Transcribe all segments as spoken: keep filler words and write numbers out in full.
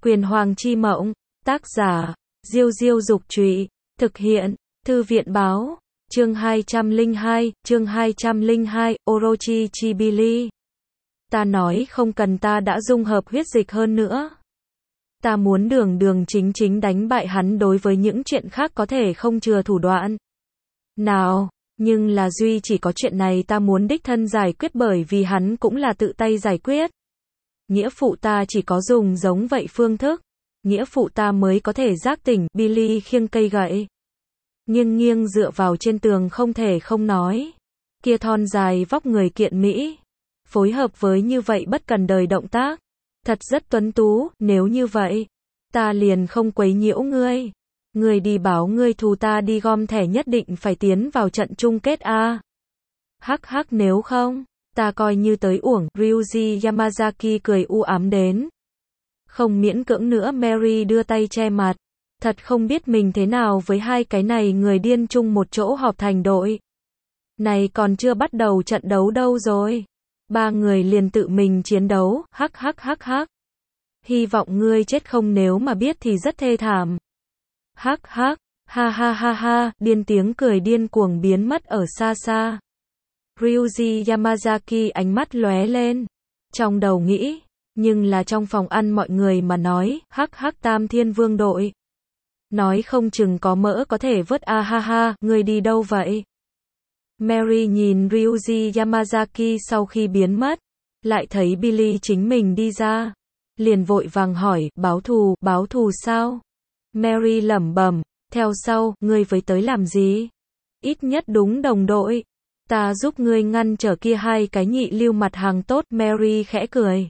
Quyền Hoàng chi mộng, tác giả, Diêu Diêu Dục Trụy, thực hiện, Thư viện Báo, chương hai trăm lẻ hai, chương hai trăm lẻ hai, Orochi chi Billy. Ta nói không cần ta đã dung hợp huyết dịch hơn nữa. Ta muốn đường đường chính chính đánh bại hắn, đối với những chuyện khác có thể không chừa thủ đoạn. Nào, nhưng là duy chỉ có chuyện này ta muốn đích thân giải quyết, bởi vì hắn cũng là tự tay giải quyết. Nghĩa phụ ta chỉ có dùng giống vậy phương thức, nghĩa phụ ta mới có thể giác tỉnh. Billy khiêng cây gậy, nghiêng nghiêng dựa vào trên tường, không thể không nói. Kia thon dài vóc người kiện mỹ, phối hợp với như vậy bất cần đời động tác, thật rất tuấn tú. Nếu như vậy, ta liền không quấy nhiễu ngươi. Ngươi đi báo ngươi thù, ta đi gom thẻ, nhất định phải tiến vào trận chung kết a. Hắc hắc, nếu không, ta coi như tới uổng. Ryuji Yamazaki cười u ám đến. Không miễn cưỡng nữa. Mary đưa tay che mặt. Thật không biết mình thế nào với hai cái này người điên chung một chỗ họp thành đội. Này còn chưa bắt đầu trận đấu đâu rồi. Ba người liền tự mình chiến đấu. Hắc hắc hắc hắc. Hy vọng ngươi chết không, nếu mà biết thì rất thê thảm. Hắc hắc, ha ha ha ha, điên tiếng cười điên cuồng biến mất ở xa xa. Ryuji Yamazaki ánh mắt lóe lên, trong đầu nghĩ, nhưng là trong phòng ăn mọi người mà nói, hắc hắc, Tam Thiên Vương đội. Nói không chừng có mỡ có thể vớt. A ha ha, ngươi đi đâu vậy? Mary nhìn Ryuji Yamazaki sau khi biến mất, lại thấy Billy chính mình đi ra, liền vội vàng hỏi, báo thù, báo thù sao? Mary lẩm bẩm, theo sau, ngươi với tới làm gì? Ít nhất đúng đồng đội. Ta giúp ngươi ngăn trở kia hai cái nhị lưu mặt hàng tốt. Mary khẽ cười.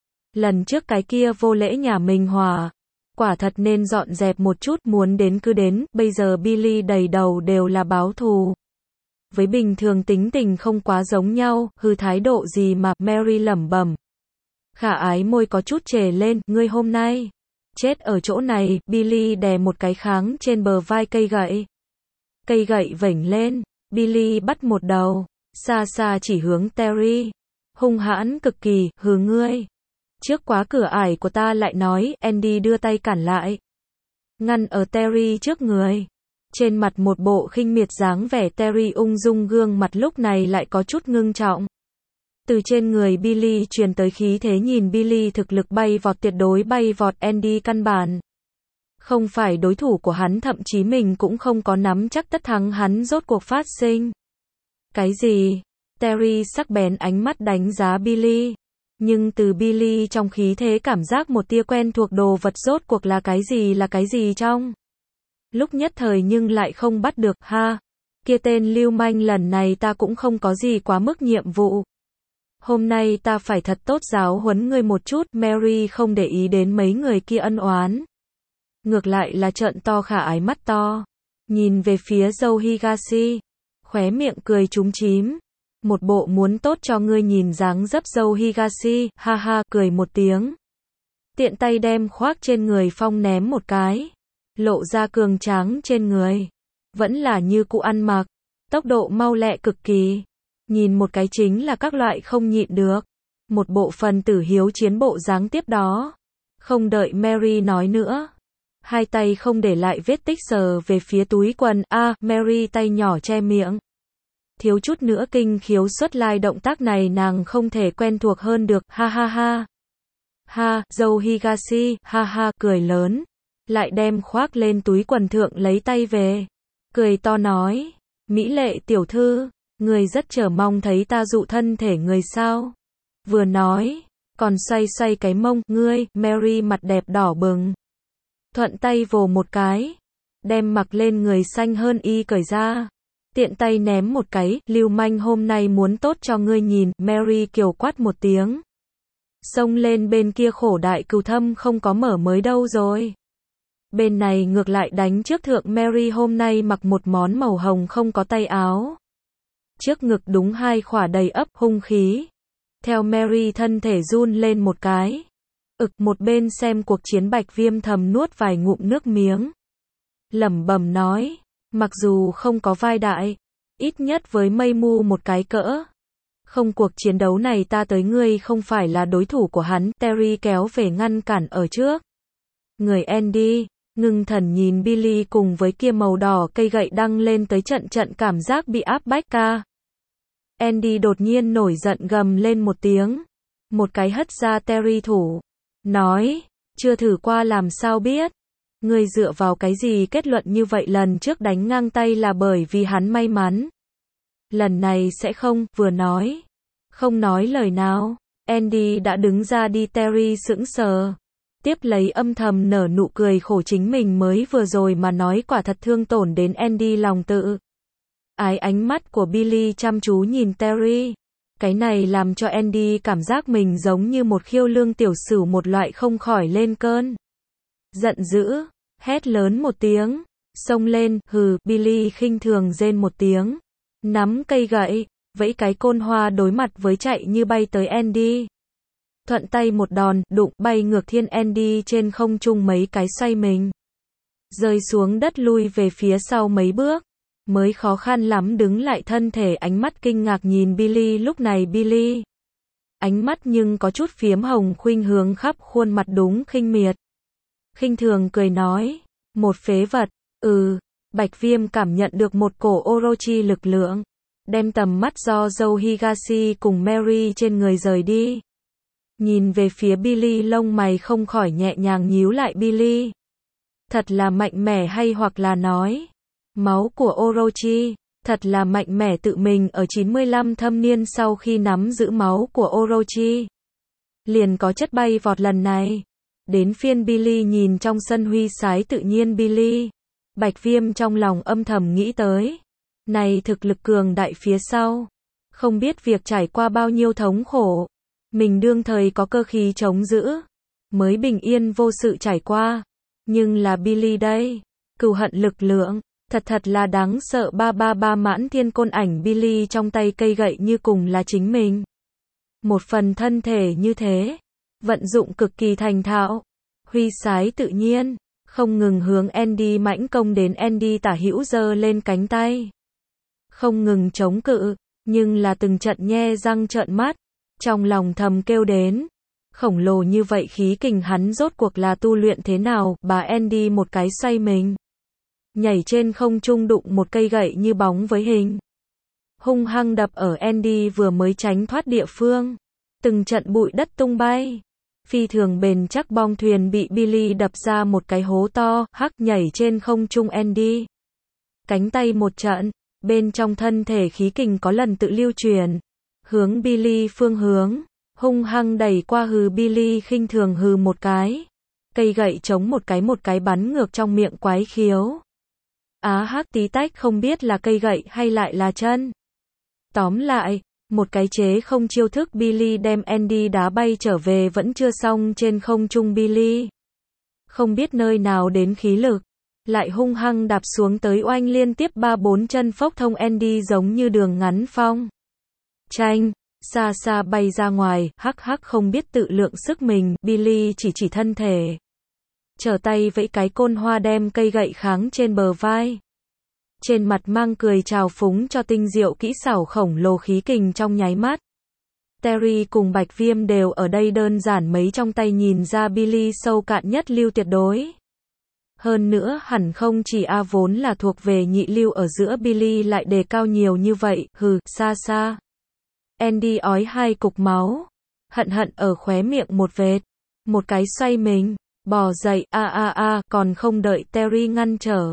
Lần trước cái kia vô lễ nhà mình hòa, quả thật nên dọn dẹp một chút, muốn đến cứ đến. Bây giờ Billy đầy đầu đều là báo thù. Với bình thường tính tình không quá giống nhau, hư thái độ gì mà. Mary lẩm bẩm. Khả ái môi có chút trề lên, ngươi hôm nay chết ở chỗ này. Billy đè một cái kháng trên bờ vai cây gậy. Cây gậy vểnh lên, Billy bắt một đầu, xa xa chỉ hướng Terry. Hung hãn cực kỳ, hừ ngươi. Trước quá cửa ải của ta lại nói. Andy đưa tay cản lại, ngăn ở Terry trước người. Trên mặt một bộ khinh miệt dáng vẻ. Terry ung dung, gương mặt lúc này lại có chút ngưng trọng. Từ trên người Billy truyền tới khí thế, nhìn Billy thực lực bay vọt, tuyệt đối bay vọt. Andy căn bản không phải đối thủ của hắn, thậm chí mình cũng không có nắm chắc tất thắng. Hắn rốt cuộc phát sinh cái gì? Terry sắc bén ánh mắt đánh giá Billy, nhưng từ Billy trong khí thế cảm giác một tia quen thuộc. Đồ vật rốt cuộc là cái gì, là cái gì trong lúc nhất thời nhưng lại không bắt được. Ha, kia tên lưu manh, lần này ta cũng không có gì quá mức nhiệm vụ. Hôm nay ta phải thật tốt giáo huấn ngươi một chút. Mary không để ý đến mấy người kia ân oán, ngược lại là trợn to khả ái mắt to, nhìn về phía Dâu Higashi, khóe miệng cười chúm chím, một bộ muốn tốt cho ngươi nhìn dáng dấp. Dâu Higashi, ha ha, cười một tiếng, tiện tay đem khoác trên người Phong ném một cái, lộ ra cường tráng trên người, vẫn là như cũ ăn mặc, tốc độ mau lẹ cực kỳ, nhìn một cái chính là các loại không nhịn được, một bộ phần tử hiếu chiến bộ dáng. Tiếp đó, không đợi Mary nói nữa, hai tay không để lại vết tích sờ về phía túi quần. A, à, Mary tay nhỏ che miệng, thiếu chút nữa kinh khiếu xuất lai. Động tác này nàng không thể quen thuộc hơn được. Ha ha ha. Ha, Dâu Higashi, ha ha, cười lớn, lại đem khoác lên túi quần thượng lấy tay về, cười to nói, mỹ lệ tiểu thư, người rất chờ mong thấy ta dụ thân thể người sao? Vừa nói, còn xoay xoay cái mông. Ngươi, Mary mặt đẹp đỏ bừng, thuận tay vồ một cái, đem mặc lên người xanh hơn y cởi ra, tiện tay ném một cái. Lưu manh, hôm nay muốn tốt cho ngươi nhìn. Mary kiều quát một tiếng, xông lên. Bên kia khổ đại cừu thâm không có mở mới đâu rồi, bên này ngược lại đánh trước thượng. Mary hôm nay mặc một món màu hồng không có tay áo, trước ngực đúng hai khỏa đầy ấp hung khí. Theo Mary thân thể run lên một cái, ực, một bên xem cuộc chiến Bạch Viêm thầm nuốt vài ngụm nước miếng, lẩm bẩm nói, mặc dù không có vai đại, ít nhất với mây mu một cái cỡ, không, cuộc chiến đấu này ta tới ngươi không phải là đối thủ của hắn. Terry kéo về ngăn cản ở trước. Người Andy, ngưng thần nhìn Billy cùng với kia màu đỏ cây gậy đăng lên tới trận trận cảm giác bị áp bách ca. Andy đột nhiên nổi giận gầm lên một tiếng. Một cái hất ra Terry thủ. Nói, chưa thử qua làm sao biết. Ngươi dựa vào cái gì kết luận như vậy lần trước đánh ngang tay là bởi vì hắn may mắn. Lần này sẽ không, vừa nói. Không nói lời nào. Andy đã đứng ra đi Terry sững sờ. Tiếp lấy âm thầm nở nụ cười khổ chính mình mới vừa rồi mà nói quả thật thương tổn đến Andy lòng tự. Ái ánh mắt của Billy chăm chú nhìn Terry. Cái này làm cho Andy cảm giác mình giống như một khiêu lương tiểu sửu một loại không khỏi lên cơn. Giận dữ, hét lớn một tiếng, xông lên, hừ, Billy khinh thường rên một tiếng. Nắm cây gậy, vẫy cái côn hoa đối mặt với chạy như bay tới Andy. Thuận tay một đòn, đụng bay ngược thiên Andy trên không trung mấy cái xoay mình. Rơi xuống đất lui về phía sau mấy bước. Mới khó khăn lắm đứng lại thân thể ánh mắt kinh ngạc nhìn Billy lúc này Billy. Ánh mắt nhưng có chút phiếm hồng khuynh hướng khắp khuôn mặt đúng khinh miệt. Khinh thường cười nói, một phế vật, ừ, Bạch Viêm cảm nhận được một cổ Orochi lực lượng. Đem tầm mắt do Joe Higashi cùng Mary trên người rời đi. Nhìn về phía Billy lông mày không khỏi nhẹ nhàng nhíu lại Billy. Thật là mạnh mẽ hay hoặc là nói. Máu của Orochi, thật là mạnh mẽ tự mình ở chín mươi lăm thâm niên sau khi nắm giữ máu của Orochi. Liền có chất bay vọt lần này. Đến phiên Billy nhìn trong sân huy sái tự nhiên Billy. Bạch Viêm trong lòng âm thầm nghĩ tới. Này thực lực cường đại phía sau. Không biết việc trải qua bao nhiêu thống khổ. Mình đương thời có cơ khí chống giữ. Mới bình yên vô sự trải qua. Nhưng là Billy đây. Cừu hận lực lượng. Thật thật là đáng sợ ba ba ba mãn thiên côn ảnh Billy trong tay cây gậy như cùng là chính mình. Một phần thân thể như thế. Vận dụng cực kỳ thành thạo. Huy sái tự nhiên. Không ngừng hướng Andy mãnh công đến Andy tả hữu giơ lên cánh tay. Không ngừng chống cự. Nhưng là từng trận nhe răng trợn mắt. Trong lòng thầm kêu đến. Khổng lồ như vậy khí kình hắn rốt cuộc là tu luyện thế nào. Bà Andy một cái xoay mình. Nhảy trên không trung đụng một cây gậy như bóng với hình. Hung hăng đập ở Andy vừa mới tránh thoát địa phương. Từng trận bụi đất tung bay. Phi thường bền chắc bong thuyền bị Billy đập ra một cái hố to, hắc nhảy trên không trung Andy. Cánh tay một trận, bên trong thân thể khí kình có lần tự lưu truyền. Hướng Billy phương hướng, hung hăng đẩy qua hừ Billy khinh thường hừ một cái. Cây gậy chống một cái một cái bắn ngược trong miệng quái khiếu. Á hắc tí tách không biết là cây gậy hay lại là chân. Tóm lại, một cái chế không chiêu thức Billy đem Andy đá bay trở về vẫn chưa xong trên không trung Billy. Không biết nơi nào đến khí lực. Lại hung hăng đạp xuống tới oanh liên tiếp ba bốn chân phốc thông Andy giống như đường ngắn phong. Chanh, xa xa bay ra ngoài, hắc hắc không biết tự lượng sức mình, Billy chỉ chỉ thân thể. Trở tay vẫy cái côn hoa đem cây gậy kháng trên bờ vai. Trên mặt mang cười trào phúng cho tinh diệu kỹ xảo khổng lồ khí kình trong nháy mắt. Terry cùng Bạch Viêm đều ở đây đơn giản mấy trong tay nhìn ra Billy sâu cạn nhất lưu tuyệt đối. Hơn nữa hẳn không chỉ A vốn là thuộc về nhị lưu ở giữa Billy lại đề cao nhiều như vậy, hừ, xa xa. Andy ói hai cục máu. Hận hận ở khóe miệng một vệt. Một cái xoay mình. Bò dậy, a a a, còn không đợi Terry ngăn trở.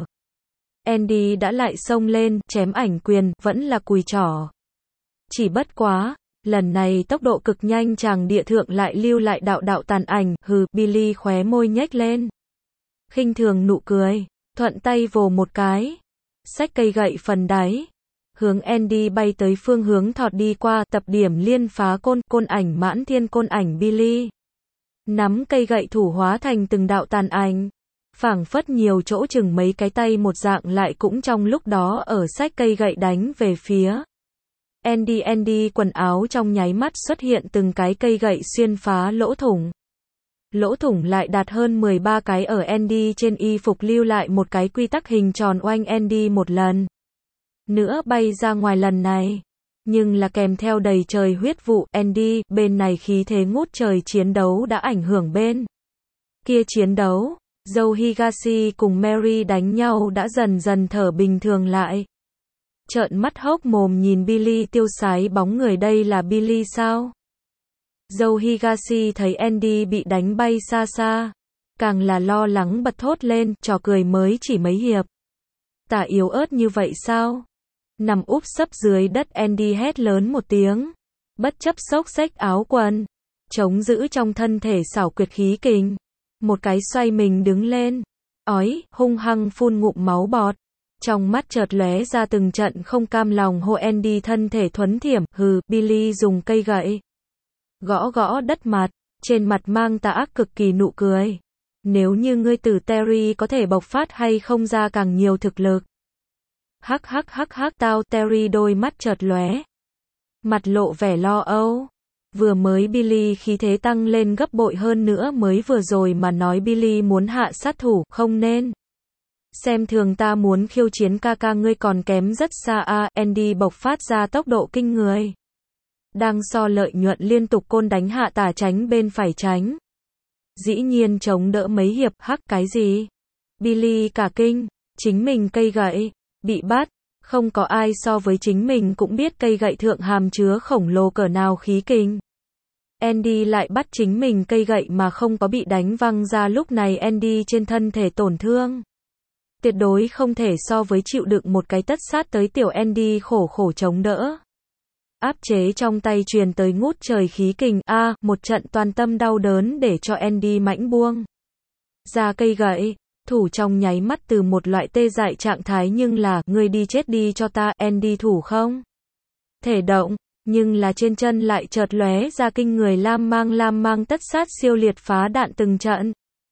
Andy đã lại xông lên, chém ảnh quyền, vẫn là cùi trỏ. Chỉ bất quá, lần này tốc độ cực nhanh chàng địa thượng lại lưu lại đạo đạo tàn ảnh, hừ, Billy khóe môi nhếch lên. Khinh thường nụ cười, thuận tay vồ một cái. Xách cây gậy phần đáy. Hướng Andy bay tới phương hướng thọt đi qua, tập điểm liên phá côn, côn ảnh mãn thiên côn ảnh Billy. Nắm cây gậy thủ hóa thành từng đạo tàn ảnh. Phảng phất nhiều chỗ chừng mấy cái tay một dạng lại cũng trong lúc đó ở xách cây gậy đánh về phía. Andy Andy quần áo trong nháy mắt xuất hiện từng cái cây gậy xuyên phá lỗ thủng. Lỗ thủng lại đạt hơn mười ba cái ở Andy trên y phục lưu lại một cái quy tắc hình tròn oanh Andy một lần. Nữa bay ra ngoài lần này. Nhưng là kèm theo đầy trời huyết vụ, Andy, bên này khí thế ngút trời chiến đấu đã ảnh hưởng bên kia chiến đấu. Joe Higashi cùng Mary đánh nhau đã dần dần thở bình thường lại. Trợn mắt hốc mồm nhìn Billy tiêu sái bóng người, đây là Billy sao? Joe Higashi thấy Andy bị đánh bay xa xa, càng là lo lắng bật thốt lên, trò cười mới chỉ mấy hiệp. Tả yếu ớt như vậy sao? Nằm úp sấp dưới đất, Andy hét lớn một tiếng, bất chấp xốc xếch áo quần, chống giữ trong thân thể xảo quyệt khí kình. Một cái xoay mình đứng lên, ói, hung hăng phun ngụm máu bọt. Trong mắt chợt lóe ra từng trận không cam lòng, hộ Andy thân thể thuấn thiểm, hừ, Billy dùng cây gậy gõ gõ đất mặt, trên mặt mang tà ác cực kỳ nụ cười. Nếu như ngươi tử Terry có thể bộc phát hay không ra càng nhiều thực lực. Hắc hắc hắc hắc tao, Terry đôi mắt chợt lóe, mặt lộ vẻ lo âu. Vừa mới Billy khí thế tăng lên gấp bội hơn nữa mới vừa rồi mà nói Billy muốn hạ sát thủ, không nên xem thường ta, muốn khiêu chiến ca ca ngươi còn kém rất xa a. À, Andy bộc phát ra tốc độ kinh người, đang so lợi nhuận liên tục côn đánh hạ tả tránh bên phải tránh. Dĩ nhiên chống đỡ mấy hiệp, hắc cái gì? Billy cả kinh, chính mình cây gậy bị bắt, không có ai so với chính mình cũng biết cây gậy thượng hàm chứa khổng lồ cỡ nào khí kình. Andy lại bắt chính mình cây gậy mà không có bị đánh văng ra, lúc này Andy trên thân thể tổn thương tuyệt đối không thể so với chịu đựng một cái tất sát tới, tiểu Andy khổ khổ chống đỡ. Áp chế trong tay truyền tới ngút trời khí kình, a, à, một trận toàn tâm đau đớn để cho Andy mãnh buông ra cây gậy, thủ trong nháy mắt từ một loại tê dại trạng thái, nhưng là, ngươi đi chết đi cho ta, Andy thủ không thể động, nhưng là trên chân lại chợt lóe ra kinh người lam mang, lam mang tất sát siêu liệt phá đạn từng trận.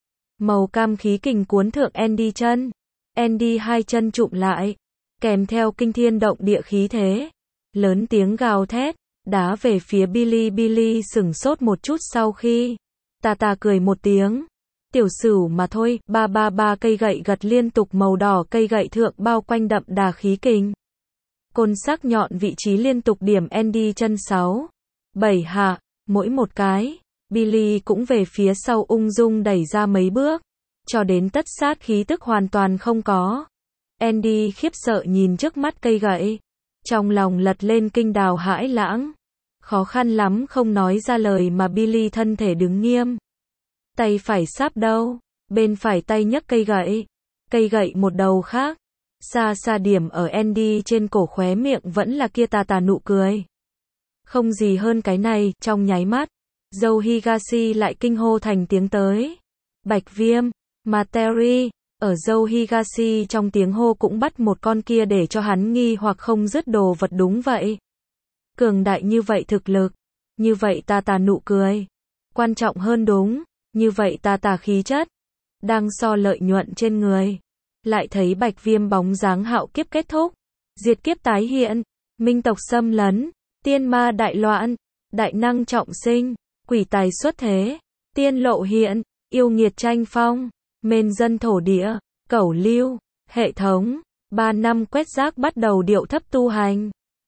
Màu cam khí kình cuốn thượng Andy chân. Andy hai chân chụm lại, kèm theo kinh thiên động địa khí thế, lớn tiếng gào thét, đá về phía Billy. Billy sửng sốt một chút, sau khi tà tà cười một tiếng, tiểu sửu mà thôi. Ba ba ba cây gậy gật liên tục, màu đỏ cây gậy thượng bao quanh đậm đà khí kình, côn sắc nhọn vị trí liên tục điểm Andy chân sáu, bảy hạ, mỗi một cái. Billy cũng về phía sau ung dung đẩy ra mấy bước, cho đến tất sát khí tức hoàn toàn không có. Andy khiếp sợ nhìn trước mắt cây gậy, trong lòng lật lên kinh đào hãi lãng, khó khăn lắm không nói ra lời mà Billy thân thể đứng nghiêm, tay phải sáp đâu, bên phải tay nhấc cây gậy, cây gậy một đầu khác, xa xa điểm ở Andy trên cổ, khóe miệng vẫn là kia tà tà nụ cười. Không gì hơn cái này, trong nháy mắt, Joe Higashi lại kinh hô thành tiếng tới. Bạch Viêm, mà Terry, ở Joe Higashi trong tiếng hô cũng bắt một con kia để cho hắn nghi hoặc không dứt đồ vật, đúng vậy. Cường đại như vậy thực lực, như vậy tà tà nụ cười, quan trọng hơn đúng, như vậy tà tà khí chất, đang so lợi nhuận trên người. Lại thấy Bạch Viêm bóng dáng hạo kiếp kết thúc, diệt kiếp tái hiện, minh tộc xâm lấn, tiên ma đại loạn, đại năng trọng sinh, quỷ tài xuất thế, tiên lộ hiện, yêu nghiệt tranh phong, mên dân thổ địa, cẩu lưu, hệ thống, ba năm quét rác bắt đầu điệu thấp tu hành.